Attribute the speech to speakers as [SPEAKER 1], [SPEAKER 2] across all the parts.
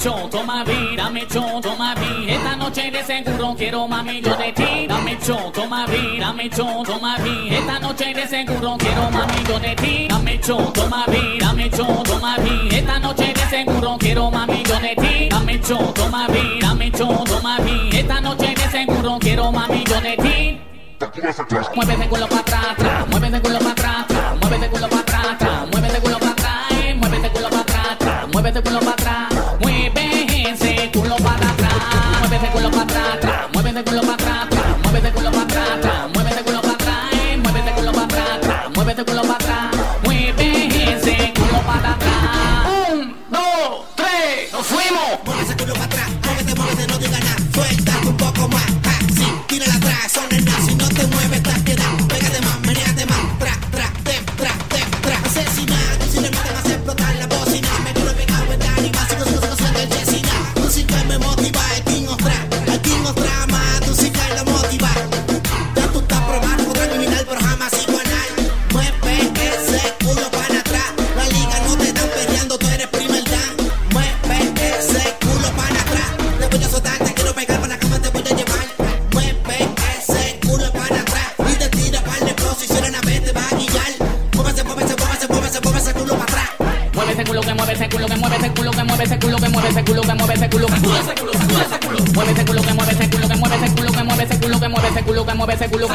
[SPEAKER 1] cho, toma vi, dame cho, toma vi. Esta noche de seguro quiero mami yo de ti. Dame cho, toma vi, dame cho, toma vi. Esta noche de seguro quiero mami yo de ti. Dame cho, toma vi, dame cho, toma vi. Esta noche de seguro quiero mami yo de ti. Dame cho, toma vi, dame cho, toma vi. Esta noche de seguro quiero mami yo de ti. Muévete culo para atrás, muévete culo para atrás, muévete culo para atrás, muévete culo para atrás, muévete culo para atrás, muévete culo para atrás, mueve ese culo para atrás, muévete culo para atrás, muévete culo para atrás, muévete culo para atrás, muévete culo para atrás, muévete culo para atrás, muévete culo para atrás, mueve ese culo para atrás. 1, 2, 3, nos fuimos.
[SPEAKER 2] Mueve ese culo para atrás, muévete, no diga nada, suéltate un poco más, sí, tírala atrás, son el nazi, no te mueves, te quedas, pégate más, menéate más, asesina, si le matan a explotar la bocina, me quiero pegar, verdad, y más, sigo el chesina, música me motiva, el King of Trap, más, música la motiva, ya tú estás probando, otra criminal, pero jamás igual, mueve ese culo para atrás, la liga no te están peleando, tú eres primer dan, mueve ese culo para atrás, te voy a soltar, te quiero pegar, para la cama te voy a llevar, mueve ese culo para atrás, y te tira para el posiciones, a ver te va a guiar, mueve ese culo para atrás.
[SPEAKER 1] Mueve ese culo que mueve ese culo que mueve ese culo que mueve ese culo que mueve ese culo que mueve ese culo que mueve ese culo mueve ese culo que mueve ese culo que mueve ese culo que mueve ese culo que mueve ese culo que mueve ese culo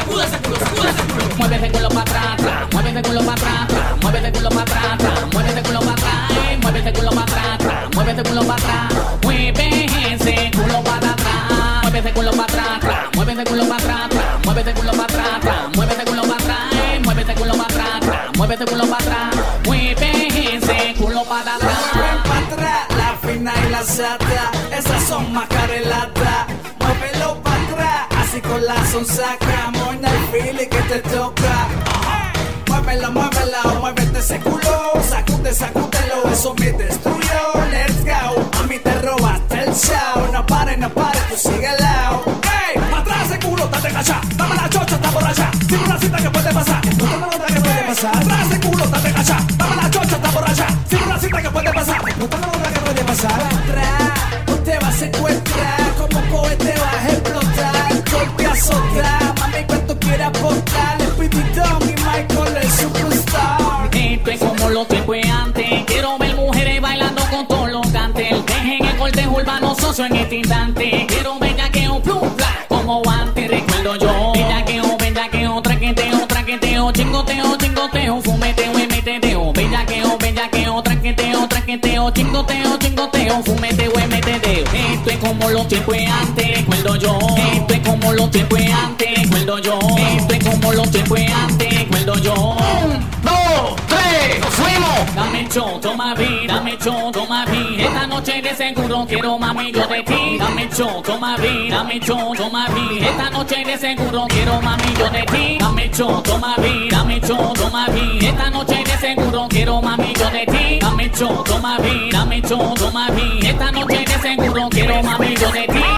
[SPEAKER 1] mueve ese culo para atrás, mueve ese culo para atrás, mueve ese culo para atrás, mueve ese culo para atrás, mueve ese culo para atrás, mueve ese culo para atrás, mueve ese culo para atrás, mueve ese culo para atrás, mueve ese culo para atrás, mueve ese culo para atrás, mueve ese culo para atrás, mueve ese culo para atrás, mueve ese culo para atrás, mueve ese culo para atrás.
[SPEAKER 3] Para atrás, la fina y la sata, esas son macarelatas. Muévelo para atrás, así con la sonsaca, moña el fili que te toca. Muévelo, muévete ese culo, sacúdelo, eso me destruyó. Let's go, a mí te robaste el show. No pare, tú sigue al lado. Hey, para atrás ese culo, date cacha, dame la chocha, está borracha. Dime una cita que puede pasar, no te lo que puede pasar. Atrás ese culo, date cacha, dame la chocha, está borracha. Dime una cita que puede pasar, no te lo que puede pasar. Atrás, usted va a secuestrar, como cohete vas a explotar. Golpe a azotar, mami, cuánto quiere aportar. El pitidón y Michael el superstar.
[SPEAKER 1] Esto es como los tiempos de antes. Quiero ver mujeres bailando con todos los cantes. Dejen el cortejo urbano socio en este instante. Quiero bellaqueo, plum, bla, como antes. Recuerdo yo. Bellaqueo, traqueteo, chingoteo, fumeteo, metedeo. Bellaqueo, traqueteo, chingoteo, fumeteo, metedeo. Esto es como los tiempos de antes. Recuerdo yo. Esto es como los tiempos de antes. Recuerdo yo. Esto es como los tiempos de antes. Recuerdo yo. 1, 2, 3, nos fuimos. Dame cho, toma vi, dame cho, toma vi. Esta noche de seguro quiero mami yo de ti. Dame cho, toma vi, dame cho, toma vi. Esta noche de seguro quiero mami yo de ti. Dame cho, toma vi, dame cho, toma vi. Esta noche de seguro quiero mami yo de ti. Dame cho, toma vi, dame cho, toma vi. Esta noche de seguro quiero mami yo de ti.